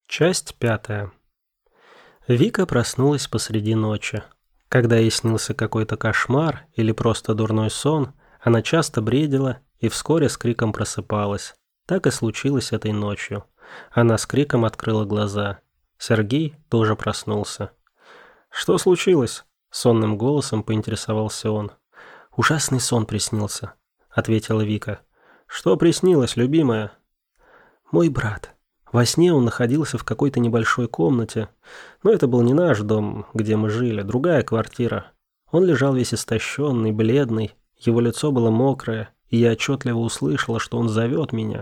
Часть 5. Вика проснулась посреди ночи. Когда ей снился какой-то кошмар или просто дурной сон, она часто бредила и вскоре с криком просыпалась. Так и случилось этой ночью. Она с криком открыла глаза. Сергей тоже проснулся. «Что случилось?» — сонным голосом поинтересовался он. «Ужасный сон приснился», — ответила Вика. «Что приснилось, любимая?» «Мой брат». Во сне он находился в какой-то небольшой комнате, но это был не наш дом, где мы жили, другая квартира. Он лежал весь истощенный, бледный, его лицо было мокрое, и я отчетливо услышала, что он зовет меня.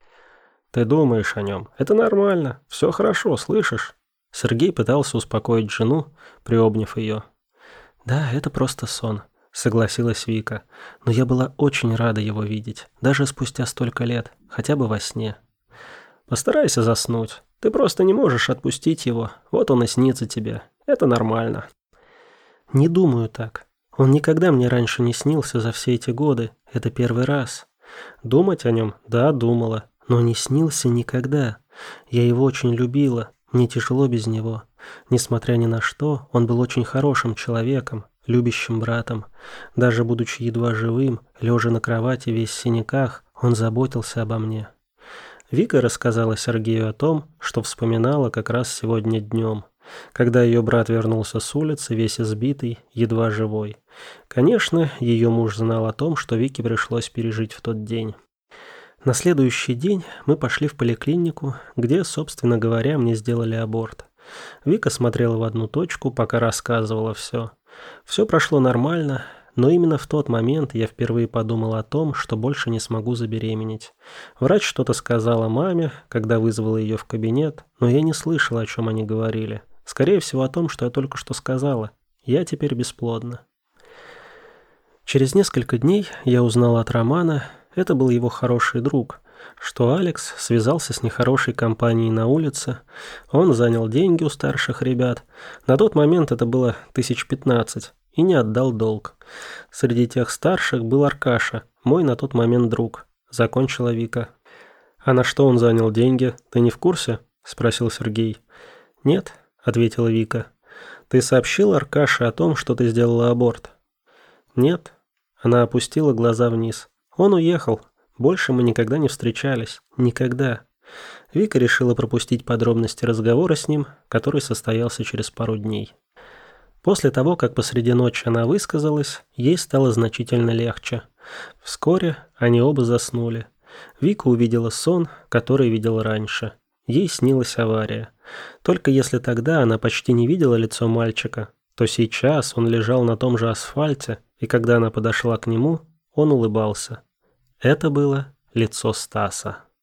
«Ты думаешь о нем? Это нормально, все хорошо, слышишь?» Сергей пытался успокоить жену, приобняв ее. «Да, это просто сон», — согласилась Вика, «но я была очень рада его видеть, даже спустя столько лет, хотя бы во сне». «Постарайся заснуть. Ты просто не можешь отпустить его. Вот он и снится тебе. Это нормально». «Не думаю так. Он никогда мне раньше не снился за все эти годы. Это первый раз. Думать о нем? Да, думала. Но не снился никогда. Я его очень любила. Мне тяжело без него. Несмотря ни на что, он был очень хорошим человеком, любящим братом. Даже будучи едва живым, лежа на кровати весь в синяках, он заботился обо мне». Вика рассказала Сергею о том, что вспоминала как раз сегодня днем, когда ее брат вернулся с улицы, весь избитый, едва живой. Конечно, ее муж знал о том, что Вике пришлось пережить в тот день. На следующий день мы пошли в поликлинику, где, собственно говоря, мне сделали аборт. Вика смотрела в одну точку, пока рассказывала все. Все прошло нормально. Но именно в тот момент я впервые подумал о том, что больше не смогу забеременеть. Врач что-то сказала маме, когда вызвала ее в кабинет, но я не слышал, о чем они говорили. Скорее всего, о том, что я только что сказала. Я теперь бесплодна. Через несколько дней я узнал от Романа, это был его хороший друг, что Алекс связался с нехорошей компанией на улице. Он занял деньги у старших ребят. На тот момент это было 15 000. И не отдал долг. Среди тех старших был Аркаша, мой на тот момент друг. Закончила Вика. «А на что он занял деньги? Ты не в курсе?» – спросил Сергей. «Нет», – ответила Вика. «Ты сообщил Аркаше о том, что ты сделала аборт?» «Нет». Она опустила глаза вниз. «Он уехал. Больше мы никогда не встречались. Никогда». Вика решила пропустить подробности разговора с ним, который состоялся через пару дней. После того, как посреди ночи она высказалась, ей стало значительно легче. Вскоре они оба заснули. Вика увидела сон, который видела раньше. Ей снилась авария. Только если тогда она почти не видела лицо мальчика, то сейчас он лежал на том же асфальте, и когда она подошла к нему, он улыбался. Это было лицо Стаса.